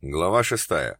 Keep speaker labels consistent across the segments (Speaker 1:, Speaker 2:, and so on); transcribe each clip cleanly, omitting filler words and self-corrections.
Speaker 1: Глава 6.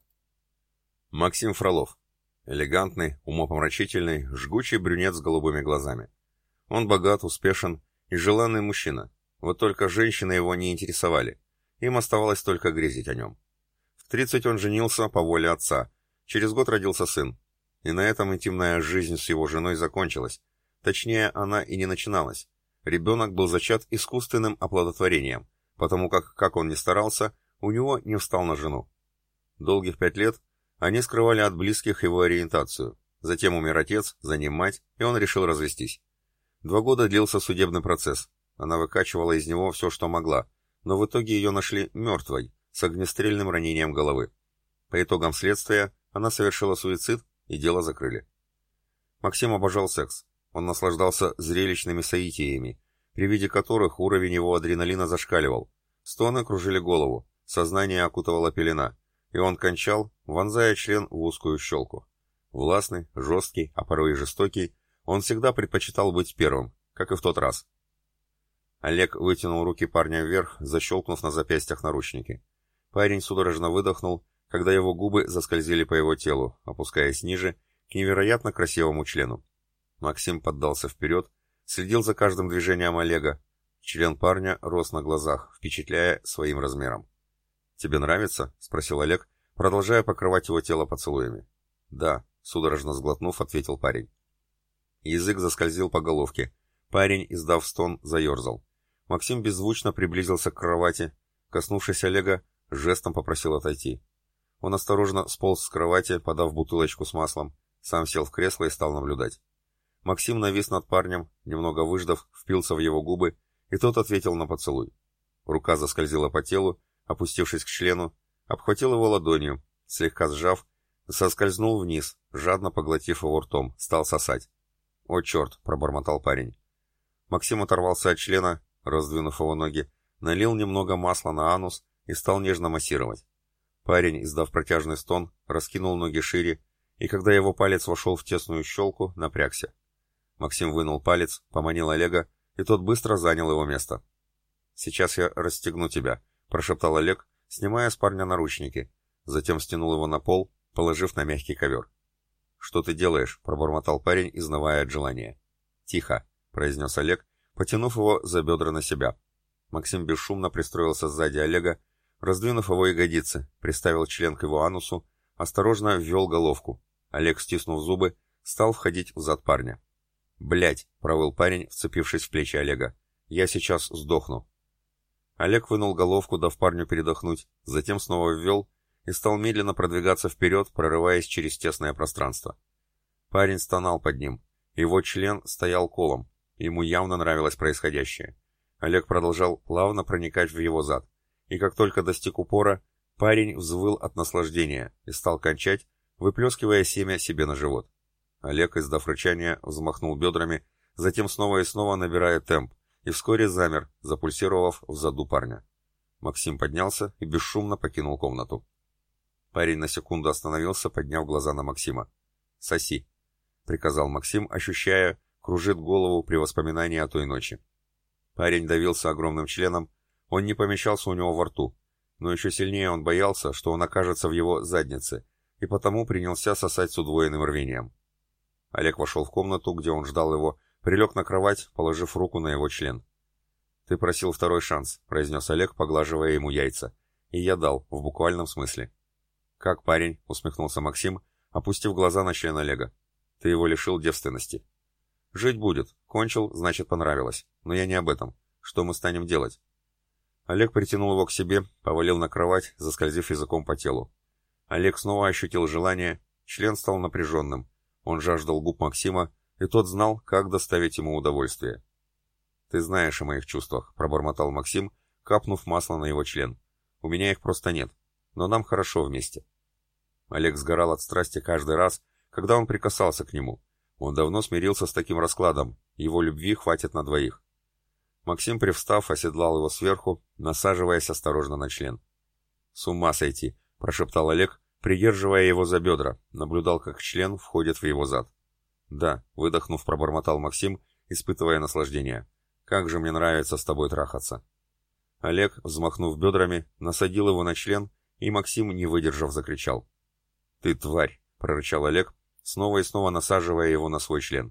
Speaker 1: Максим Фролов. Элегантный, умопомрачительный, жгучий брюнет с голубыми глазами. Он богат, успешен и желанный мужчина. Вот только женщины его не интересовали. Им оставалось только грезить о нем. В 30 он женился по воле отца. Через год родился сын. И на этом интимная жизнь с его женой закончилась. Точнее, она и не начиналась. Ребенок был зачат искусственным оплодотворением, потому как он ни старался, у него не встал на жену. Долгих 5 лет они скрывали от близких его ориентацию. Затем умер отец, за ним мать, и он решил развестись. 2 года длился судебный процесс. Она выкачивала из него все, что могла, но в итоге ее нашли мертвой, с огнестрельным ранением головы. По итогам следствия она совершила суицид, и дело закрыли. Максим обожал секс. Он наслаждался зрелищными соитиями, при виде которых уровень его адреналина зашкаливал. Стоны кружили голову, сознание окутывала пелена, и он кончал, вонзая член в узкую щелку. Властный, жесткий, а порой и жестокий, он всегда предпочитал быть первым, как и в тот раз. Олег вытянул руки парня вверх, защелкнув на запястьях наручники. Парень судорожно выдохнул, когда его губы заскользили по его телу, опускаясь ниже, к невероятно красивому члену. Максим поддался вперед, следил за каждым движением Олега. Член парня рос на глазах, впечатляя своим размером. «Тебе нравится?» — спросил Олег, продолжая покрывать его тело поцелуями. «Да», — судорожно сглотнув, ответил парень. Язык заскользил по головке. Парень, издав стон, заерзал. Максим беззвучно приблизился к кровати. Коснувшись Олега, жестом попросил отойти. Он осторожно сполз с кровати, подав бутылочку с маслом, сам сел в кресло и стал наблюдать. Максим навис над парнем, немного выждав, впился в его губы, и тот ответил на поцелуй. Рука заскользила по телу, опустившись к члену, обхватил его ладонью, слегка сжав, соскользнул вниз, жадно поглотив его ртом, стал сосать. «О, черт!» — пробормотал парень. Максим оторвался от члена, раздвинув его ноги, налил немного масла на анус и стал нежно массировать. Парень, издав протяжный стон, раскинул ноги шире, и когда его палец вошел в тесную щелку, напрягся. Максим вынул палец, поманил Олега, и тот быстро занял его место. «Сейчас я расстегну тебя», — прошептал Олег, снимая с парня наручники, затем стянул его на пол, положив на мягкий ковер. «Что ты делаешь?» — пробормотал парень, изнывая от желания. «Тихо», — произнес Олег, потянув его за бедра на себя. Максим бесшумно пристроился сзади Олега, раздвинув его ягодицы, приставил член к его анусу, осторожно ввел головку. Олег, стиснув зубы, стал входить в зад парня. «Блядь!» — провыл парень, вцепившись в плечи Олега. «Я сейчас сдохну». Олег вынул головку, дав парню передохнуть, затем снова ввел и стал медленно продвигаться вперед, прорываясь через тесное пространство. Парень стонал под ним. Его член стоял колом. Ему явно нравилось происходящее. Олег продолжал плавно проникать в его зад. И как только достиг упора, парень взвыл от наслаждения и стал кончать, выплескивая семя себе на живот. Олег, издав рычание, взмахнул бедрами, затем снова и снова набирая темп, и вскоре замер, запульсировав в заду парня. Максим поднялся и бесшумно покинул комнату. Парень на секунду остановился, подняв глаза на Максима. «Соси», — приказал Максим, ощущая, кружит голову при воспоминании о той ночи. Парень давился огромным членом, он не помещался у него во рту, но еще сильнее он боялся, что он окажется в его заднице, и потому принялся сосать с удвоенным рвением. Олег вошел в комнату, где он ждал его, прилег на кровать, положив руку на его член. «Ты просил второй шанс», — произнес Олег, поглаживая ему яйца. «И я дал, в буквальном смысле». «Как парень?» — усмехнулся Максим, опустив глаза на член Олега. «Ты его лишил девственности». «Жить будет. Кончил, значит, понравилось. Но я не об этом. Что мы станем делать?» Олег притянул его к себе, повалил на кровать, заскользив языком по телу. Олег снова ощутил желание, член стал напряженным. Он жаждал губ Максима, и тот знал, как доставить ему удовольствие. «Ты знаешь о моих чувствах», — пробормотал Максим, капнув масло на его член. «У меня их просто нет, но нам хорошо вместе». Олег сгорал от страсти каждый раз, когда он прикасался к нему. Он давно смирился с таким раскладом, его любви хватит на двоих. Максим, привстав, оседлал его сверху, насаживаясь осторожно на член. «С ума сойти», — прошептал Олег, придерживая его за бедра, наблюдал, как член входит в его зад. «Да», — выдохнув, пробормотал Максим, испытывая наслаждение. «Как же мне нравится с тобой трахаться». Олег, взмахнув бедрами, насадил его на член и Максим, не выдержав, закричал. «Ты тварь!» — прорычал Олег, снова и снова насаживая его на свой член.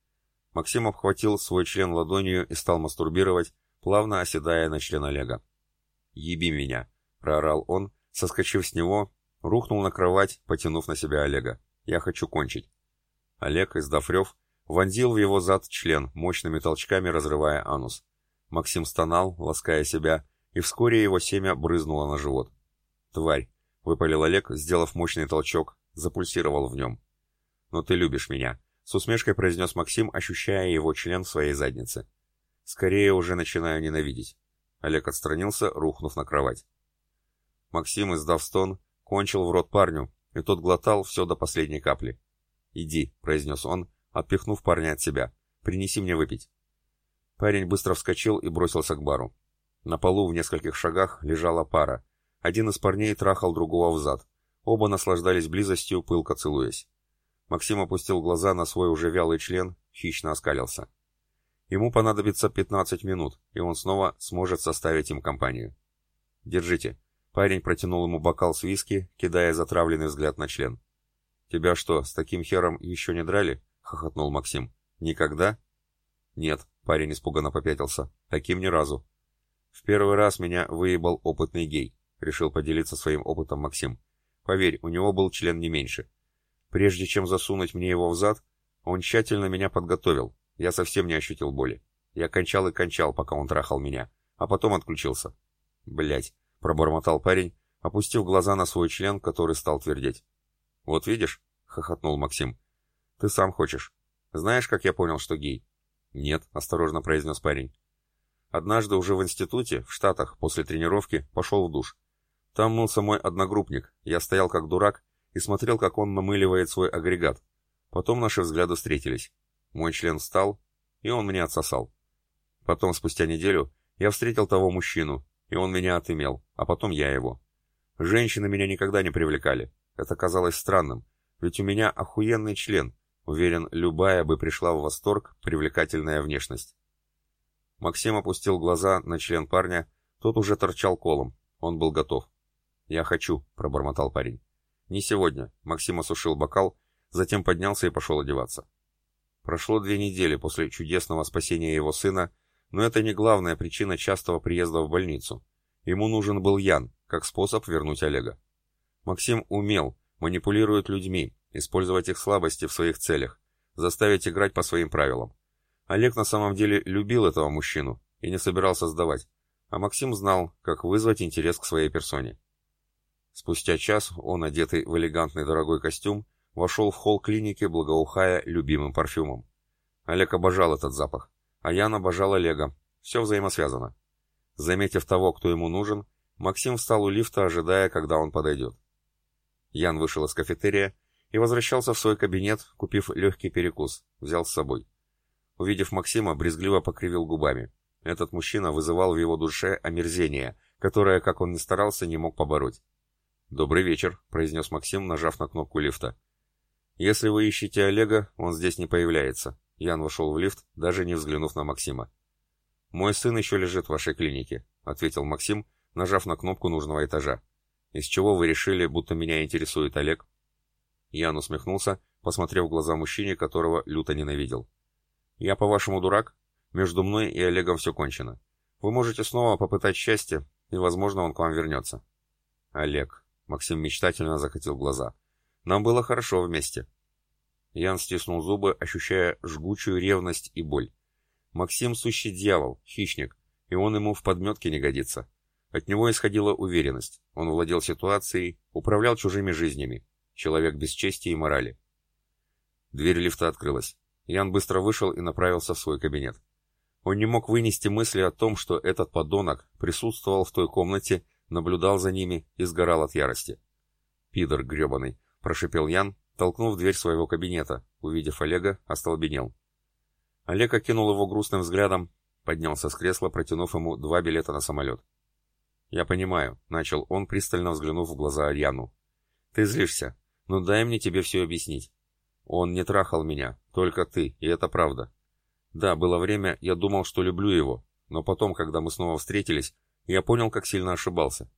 Speaker 1: Максим обхватил свой член ладонью и стал мастурбировать, плавно оседая на член Олега. «Еби меня!» — проорал он, соскочив с него, рухнул на кровать, потянув на себя Олега. «Я хочу кончить». Олег, издав рев, вонзил в его зад член, мощными толчками разрывая анус. Максим стонал, лаская себя, и вскоре его семя брызнуло на живот. «Тварь!» — выпалил Олег, сделав мощный толчок, запульсировал в нем. «Но ты любишь меня!» — с усмешкой произнес Максим, ощущая его член в своей заднице. «Скорее уже начинаю ненавидеть». Олег отстранился, рухнув на кровать. Максим, издав стон, кончил в рот парню, и тот глотал все до последней капли. «Иди», — произнес он, отпихнув парня от себя, — «принеси мне выпить». Парень быстро вскочил и бросился к бару. На полу в нескольких шагах лежала пара. Один из парней трахал другого взад. Оба наслаждались близостью, пылко целуясь. Максим опустил глаза на свой уже вялый член, хищно оскалился. Ему понадобится 15 минут, и он снова сможет составить им компанию. «Держите». Парень протянул ему бокал с виски, кидая затравленный взгляд на член. «Тебя что, с таким хером еще не драли?» — хохотнул Максим. «Никогда?» «Нет», — парень испуганно попятился. «Таким ни разу». «В первый раз меня выебал опытный гей», — решил поделиться своим опытом Максим. «Поверь, у него был член не меньше. Прежде чем засунуть мне его в зад, он тщательно меня подготовил. Я совсем не ощутил боли. Я кончал и кончал, пока он трахал меня, а потом отключился». «Блядь», — пробормотал парень, опустив глаза на свой член, который стал твердеть. «Вот видишь», — хохотнул Максим. «Ты сам хочешь. Знаешь, как я понял, что гей?» «Нет», — осторожно произнес парень. «Однажды уже в институте, в Штатах, после тренировки, пошел в душ. Там мылся мой одногруппник, я стоял как дурак и смотрел, как он намыливает свой агрегат. Потом наши взгляды встретились. Мой член встал, и он мне отсосал. Потом, спустя неделю, я встретил того мужчину, и он меня отымел, а потом я его. Женщины меня никогда не привлекали. Это казалось странным, ведь у меня охуенный член. Уверен, любая бы пришла в восторг, привлекательная внешность». Максим опустил глаза на член парня, тот уже торчал колом, он был готов. «Я хочу», — пробормотал парень. «Не сегодня», — Максим осушил бокал, затем поднялся и пошел одеваться. Прошло 2 недели после чудесного спасения его сына, но это не главная причина частого приезда в больницу. Ему нужен был Ян, как способ вернуть Олега. Максим умел, манипулирует людьми, использовать их слабости в своих целях, заставить играть по своим правилам. Олег на самом деле любил этого мужчину и не собирался сдавать, а Максим знал, как вызвать интерес к своей персоне. Спустя час он, одетый в элегантный дорогой костюм, вошел в холл клиники, благоухая любимым парфюмом. Олег обожал этот запах, а Ян обожал Олега. Все взаимосвязано. Заметив того, кто ему нужен, Максим встал у лифта, ожидая, когда он подойдет. Ян вышел из кафетерия и возвращался в свой кабинет, купив легкий перекус, взял с собой. Увидев Максима, брезгливо покривил губами. Этот мужчина вызывал в его душе омерзение, которое, как он ни старался, не мог побороть. «Добрый вечер», — произнес Максим, нажав на кнопку лифта. «Если вы ищете Олега, он здесь не появляется». Ян вошел в лифт, даже не взглянув на Максима. «Мой сын еще лежит в вашей клинике», — ответил Максим, нажав на кнопку нужного этажа. «Из чего вы решили, будто меня интересует Олег?» Ян усмехнулся, посмотрев в глаза мужчине, которого люто ненавидел. «Я, по-вашему, дурак? Между мной и Олегом все кончено. Вы можете снова попытать счастье, и, возможно, он к вам вернется». «Олег», — Максим мечтательно закатил глаза, — «нам было хорошо вместе». Ян стиснул зубы, ощущая жгучую ревность и боль. Максим сущий дьявол, хищник, и он ему в подметке не годится. От него исходила уверенность, он владел ситуацией, управлял чужими жизнями, человек без чести и морали. Дверь лифта открылась. Ян быстро вышел и направился в свой кабинет. Он не мог вынести мысли о том, что этот подонок присутствовал в той комнате, наблюдал за ними и сгорал от ярости. «Пидор гребаный», — прошипел Ян, толкнув дверь своего кабинета, увидев Олега, остолбенел. Олег окинул его грустным взглядом, поднялся с кресла, протянув ему 2 билета на самолет. «Я понимаю», — начал он, пристально взглянув в глаза Яну. «Ты злишься, но дай мне тебе все объяснить. Он не трахал меня, только ты, и это правда. Да, было время, я думал, что люблю его, но потом, когда мы снова встретились, я понял, как сильно ошибался.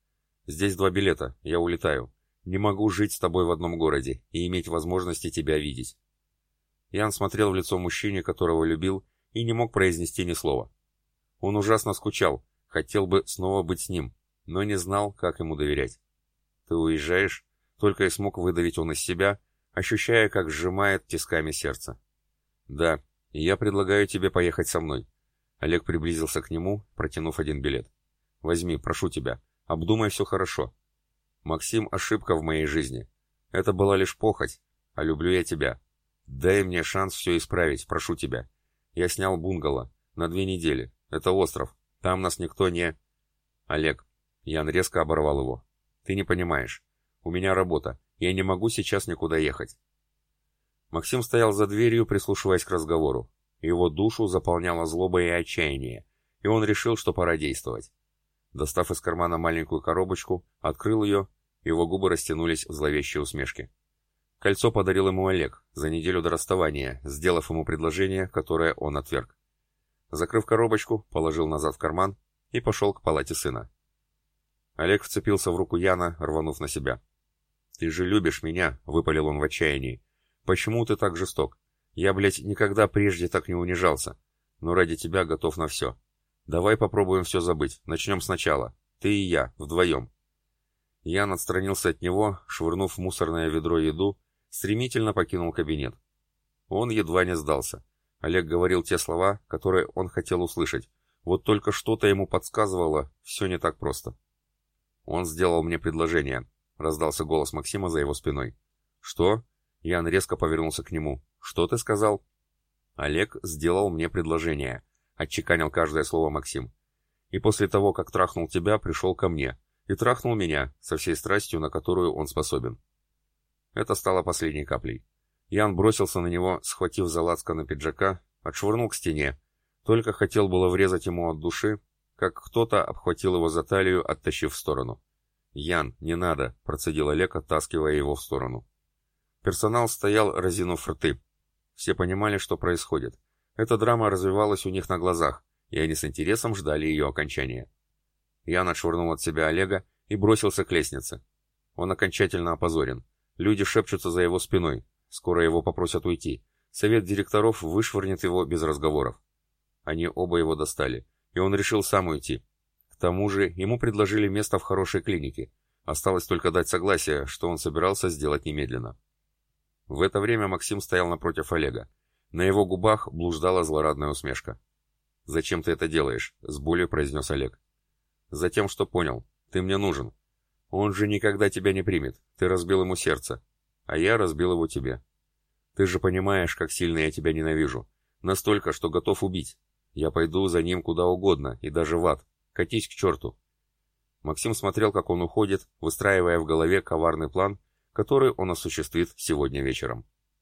Speaker 1: Здесь 2 билета, я улетаю. Не могу жить с тобой в одном городе и иметь возможности тебя видеть». Ян смотрел в лицо мужчине, которого любил, и не мог произнести ни слова. Он ужасно скучал, хотел бы снова быть с ним, но не знал, как ему доверять. «Ты уезжаешь?» — только и смог выдавить он из себя, ощущая, как сжимает тисками сердце. «Да, и я предлагаю тебе поехать со мной». Олег приблизился к нему, протянув 1 билет. «Возьми, прошу тебя, обдумай все хорошо. Максим — ошибка в моей жизни. Это была лишь похоть, а люблю я тебя. Дай мне шанс все исправить, прошу тебя. Я снял бунгало на 2 недели. Это остров, там нас никто не...» «Олег», — Ян резко оборвал его, — «ты не понимаешь. У меня работа, я не могу сейчас никуда ехать». Максим стоял за дверью, прислушиваясь к разговору. Его душу заполняло злоба и отчаяние, и он решил, что пора действовать. Достав из кармана маленькую коробочку, открыл ее, его губы растянулись в зловещей усмешке. Кольцо подарил ему Олег за неделю до расставания, сделав ему предложение, которое он отверг. Закрыв коробочку, положил назад в карман и пошел к палате сына. Олег вцепился в руку Яна, рванув на себя. «Ты же любишь меня», — выпалил он в отчаянии. «Почему ты так жесток? Я, блядь, никогда прежде так не унижался. Но ради тебя готов на все. Давай попробуем все забыть. Начнем сначала. Ты и я, вдвоем». Ян отстранился от него, швырнув в мусорное ведро еду, стремительно покинул кабинет. Он едва не сдался. Олег говорил те слова, которые он хотел услышать. Вот только что-то ему подсказывало, все не так просто. «Он сделал мне предложение», — раздался голос Максима за его спиной. «Что?» — Ян резко повернулся к нему. «Что ты сказал?» «Олег сделал мне предложение», — отчеканил каждое слово Максим. «И после того, как трахнул тебя, пришел ко мне. И трахнул меня со всей страстью, на которую он способен». Это стало последней каплей. Ян бросился на него, схватив за лацканы пиджака, отшвырнул к стене. Только хотел было врезать ему от души, как кто-то обхватил его за талию, оттащив в сторону. «Ян, не надо», — процедил Олег, оттаскивая его в сторону. Персонал стоял, разинув рты. Все понимали, что происходит. Эта драма развивалась у них на глазах, и они с интересом ждали ее окончания. Ян отшвырнул от себя Олега и бросился к лестнице. Он окончательно опозорен. Люди шепчутся за его спиной. Скоро его попросят уйти. Совет директоров вышвырнет его без разговоров. Они оба его достали, и он решил сам уйти. К тому же ему предложили место в хорошей клинике. Осталось только дать согласие, что он собирался сделать немедленно. В это время Максим стоял напротив Олега. На его губах блуждала злорадная усмешка. «Зачем ты это делаешь?» — с болью произнес Олег. «Затем, что понял. Ты мне нужен. Он же никогда тебя не примет. Ты разбил ему сердце. А я разбил его тебе. Ты же понимаешь, как сильно я тебя ненавижу. Настолько, что готов убить. Я пойду за ним куда угодно, и даже в ад. Катись к черту». Максим смотрел, как он уходит, выстраивая в голове коварный план, который он осуществит сегодня вечером.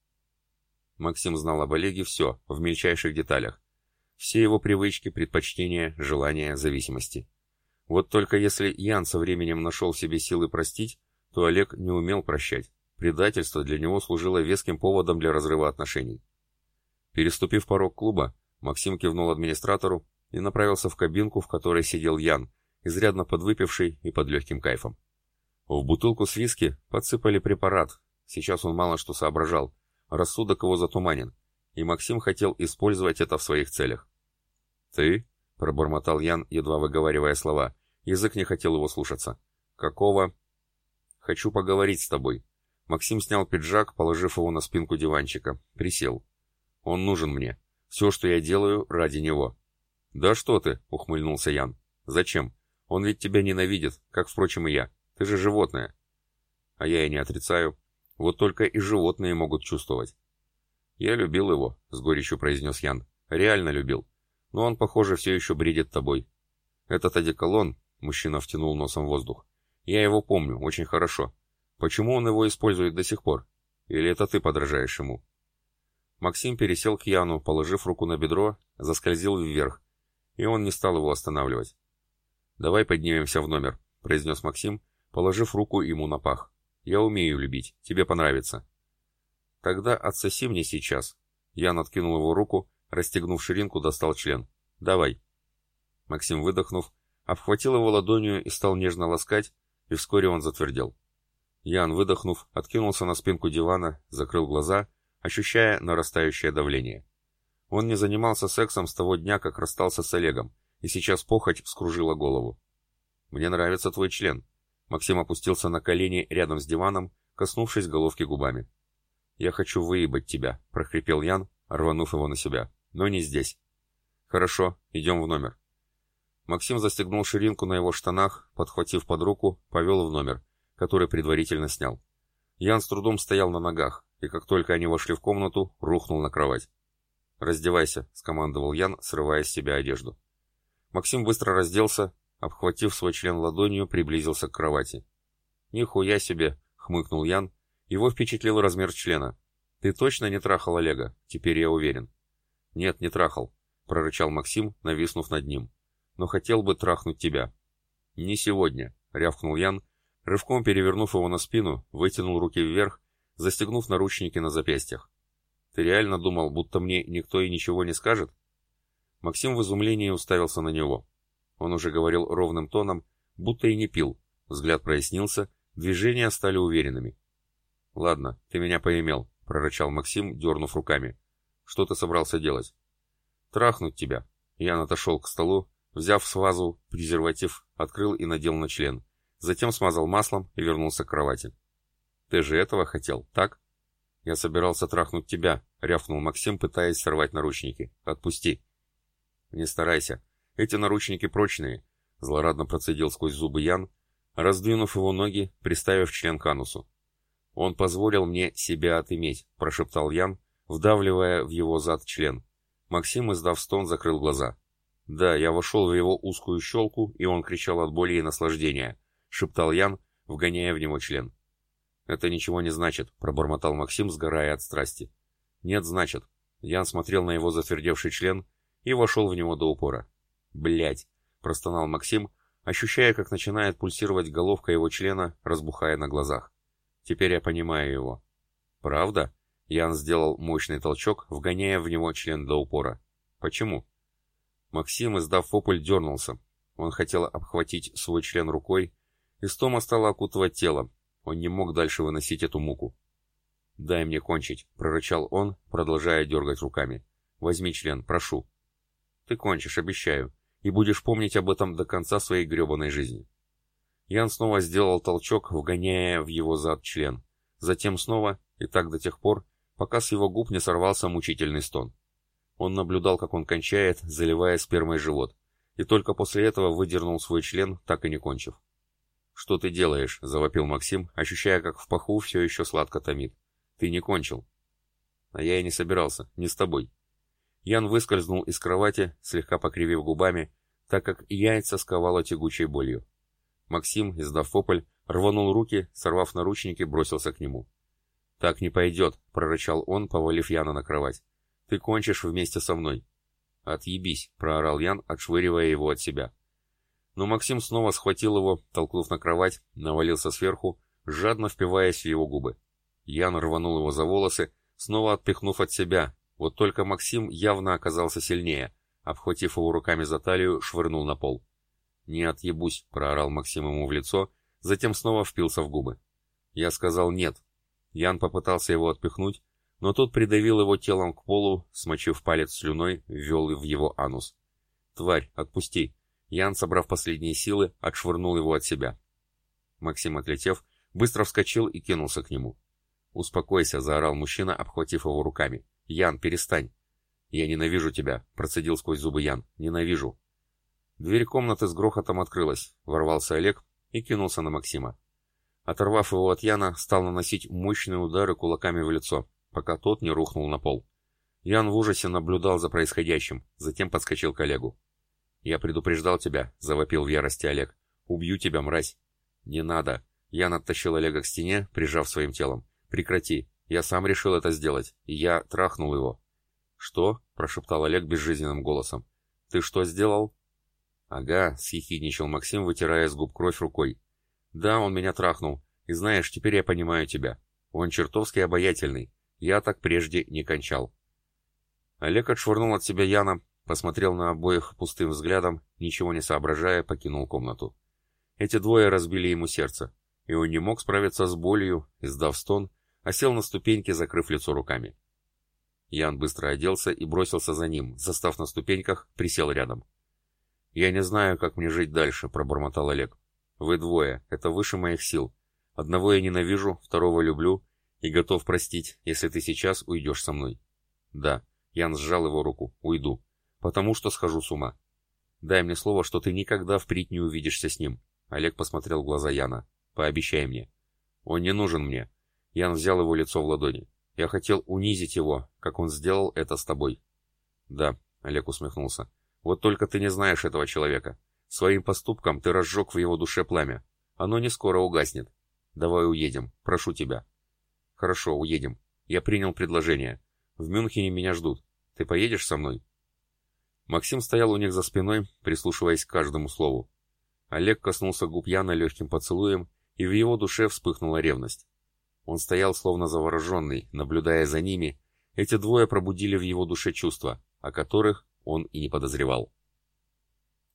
Speaker 1: Максим знал об Олеге все, в мельчайших деталях. Все его привычки, предпочтения, желания, зависимости. Вот только если Ян со временем нашел в себе силы простить, то Олег не умел прощать. Предательство для него служило веским поводом для разрыва отношений. Переступив порог клуба, Максим кивнул администратору и направился в кабинку, в которой сидел Ян, изрядно подвыпивший и под легким кайфом. В бутылку с виски подсыпали препарат. Сейчас он мало что соображал. Рассудок его затуманен, и Максим хотел использовать это в своих целях. «Ты?» — пробормотал Ян, едва выговаривая слова. Язык не хотел его слушаться. «Какого?» «Хочу поговорить с тобой». Максим снял пиджак, положив его на спинку диванчика. Присел. «Он нужен мне. Все, что я делаю, ради него». «Да что ты?» — ухмыльнулся Ян. «Зачем? Он ведь тебя ненавидит, как, впрочем, и я. Ты же животное». «А я и не отрицаю. Вот только и животные могут чувствовать». «Я любил его», — с горечью произнес Ян. «Реально любил. Но он, похоже, все еще бредит тобой. Этот одеколон», — мужчина втянул носом воздух, — «я его помню очень хорошо. Почему он его использует до сих пор? Или это ты подражаешь ему?» Максим пересел к Яну, положив руку на бедро, заскользил вверх, и он не стал его останавливать. «Давай поднимемся в номер», — произнес Максим, положив руку ему на пах. «Я умею любить, тебе понравится». «Тогда отсоси мне сейчас». Ян откинул его руку, расстегнув ширинку, достал член. «Давай». Максим, выдохнув, обхватил его ладонью и стал нежно ласкать, и вскоре он затвердел. Ян, выдохнув, откинулся на спинку дивана, закрыл глаза, ощущая нарастающее давление. Он не занимался сексом с того дня, как расстался с Олегом, и сейчас похоть вскружила голову. «Мне нравится твой член». Максим опустился на колени рядом с диваном, коснувшись головки губами. «Я хочу выебать тебя», — прохрипел Ян, рванув его на себя. «Но не здесь». «Хорошо, идем в номер». Максим застегнул ширинку на его штанах, подхватив под руку, повел в номер, который предварительно снял. Ян с трудом стоял на ногах, и как только они вошли в комнату, рухнул на кровать. «Раздевайся», — скомандовал Ян, срывая с себя одежду. Максим быстро разделся, обхватив свой член ладонью, приблизился к кровати. «Нихуя себе!» — хмыкнул Ян. Его впечатлил размер члена. «Ты точно не трахал Олега? Теперь я уверен». «Нет, не трахал», — прорычал Максим, нависнув над ним. «Но хотел бы трахнуть тебя». «Не сегодня», — рявкнул Ян, рывком перевернув его на спину, вытянул руки вверх, застегнув наручники на запястьях. «Ты реально думал, будто мне никто и ничего не скажет?» Максим в изумлении уставился на него. Он уже говорил ровным тоном, будто и не пил. Взгляд прояснился, движения стали уверенными. «Ладно, ты меня поимел», — прорычал Максим, дернув руками. «Что ты собрался делать?» «Трахнуть тебя». Ян отошел к столу, взяв с вазу презерватив, открыл и надел на член. Затем смазал маслом и вернулся к кровати. «Ты же этого хотел, так?» «Я собирался трахнуть тебя», — рявкнул Максим, пытаясь сорвать наручники. «Отпусти». «Не старайся. Эти наручники прочные», — злорадно процедил сквозь зубы Ян, раздвинув его ноги, приставив член к анусу. «Он позволил мне себя отыметь», — прошептал Ян, вдавливая в его зад член. Максим, издав стон, закрыл глаза. «Да, я вошел в его узкую щелку, и он кричал от боли и наслаждения», — шептал Ян, вгоняя в него член. «Это ничего не значит», — пробормотал Максим, сгорая от страсти. «Нет, значит». Ян смотрел на его затвердевший член и вошел в него до упора. «Блядь!» — простонал Максим, ощущая, как начинает пульсировать головка его члена, разбухая на глазах. «Теперь я понимаю его». «Правда?» — Ян сделал мощный толчок, вгоняя в него член до упора. «Почему?» Максим, издав вопль, дернулся. Он хотел обхватить свой член рукой, и стома стала окутывать тело. Он не мог дальше выносить эту муку. «Дай мне кончить», — прорычал он, продолжая дергать руками. «Возьми член, прошу». «Ты кончишь, обещаю, и будешь помнить об этом до конца своей гребаной жизни». Ян снова сделал толчок, вгоняя в его зад член. Затем снова, и так до тех пор, пока с его губ не сорвался мучительный стон. Он наблюдал, как он кончает, заливая спермой живот, и только после этого выдернул свой член, так и не кончив. «Что ты делаешь?» — завопил Максим, ощущая, как в паху все еще сладко томит. «Ты не кончил». «А я и не собирался, не с тобой». Ян выскользнул из кровати, слегка покривив губами, так как яйца сковало тягучей болью. Максим, издав вопль, рванул руки, сорвав наручники, бросился к нему. «Так не пойдет», — прорычал он, повалив Яна на кровать. «Ты кончишь вместе со мной». «Отъебись», — проорал Ян, отшвыривая его от себя. Но Максим снова схватил его, толкнув на кровать, навалился сверху, жадно впиваясь в его губы. Ян рванул его за волосы, снова отпихнув от себя. Вот только Максим явно оказался сильнее. Обхватив его руками за талию, швырнул на пол. «Не отъебусь», — проорал Максим ему в лицо, затем снова впился в губы. «Я сказал нет». Ян попытался его отпихнуть, но тот придавил его телом к полу, смочив палец слюной, ввел в его анус. «Тварь, отпусти!» Ян, собрав последние силы, отшвырнул его от себя. Максим, отлетев, быстро вскочил и кинулся к нему. «Успокойся», — заорал мужчина, обхватив его руками. «Ян, перестань!» «Я ненавижу тебя», — процедил сквозь зубы Ян. «Ненавижу». Дверь комнаты с грохотом открылась. Ворвался Олег и кинулся на Максима. Оторвав его от Яна, стал наносить мощные удары кулаками в лицо, пока тот не рухнул на пол. Ян в ужасе наблюдал за происходящим, затем подскочил к Олегу. «Я предупреждал тебя», — завопил в ярости Олег. «Убью тебя, мразь». «Не надо». Ян оттащил Олега к стене, прижав своим телом. «Прекрати. Я сам решил это сделать, и я трахнул его». «Что?» — прошептал Олег безжизненным голосом. «Ты что сделал?» «Ага», — съехидничал Максим, вытирая с губ кровь рукой. «Да, он меня трахнул. И знаешь, теперь я понимаю тебя. Он чертовски обаятельный. Я так прежде не кончал». Олег отшвырнул от себя Яна, посмотрел на обоих пустым взглядом, ничего не соображая, покинул комнату. Эти двое разбили ему сердце, и он не мог справиться с болью, издав стон, а сел на ступеньки, закрыв лицо руками. Ян быстро оделся и бросился за ним, застав на ступеньках, присел рядом. «Я не знаю, как мне жить дальше», — пробормотал Олег. «Вы двое, это выше моих сил. Одного я ненавижу, второго люблю и готов простить, если ты сейчас уйдешь со мной». «Да», — Ян сжал его руку, — «уйду, потому что схожу с ума. Дай мне слово, что ты никогда впредь не увидишься с ним». Олег посмотрел в глаза Яна. «Пообещай мне». «Он не нужен мне». Ян взял его лицо в ладони. «Я хотел унизить его, как он сделал это с тобой». «Да», — Олег усмехнулся. «Вот только ты не знаешь этого человека. Своим поступком ты разжег в его душе пламя. Оно не скоро угаснет. Давай уедем, прошу тебя». «Хорошо, уедем. Я принял предложение. В Мюнхене меня ждут. Ты поедешь со мной?» Максим стоял у них за спиной, прислушиваясь к каждому слову. Олег коснулся губ Яна легким поцелуем, и в его душе вспыхнула ревность. Он стоял словно завороженный, наблюдая за ними. Эти двое пробудили в его душе чувства, о которых он и не подозревал.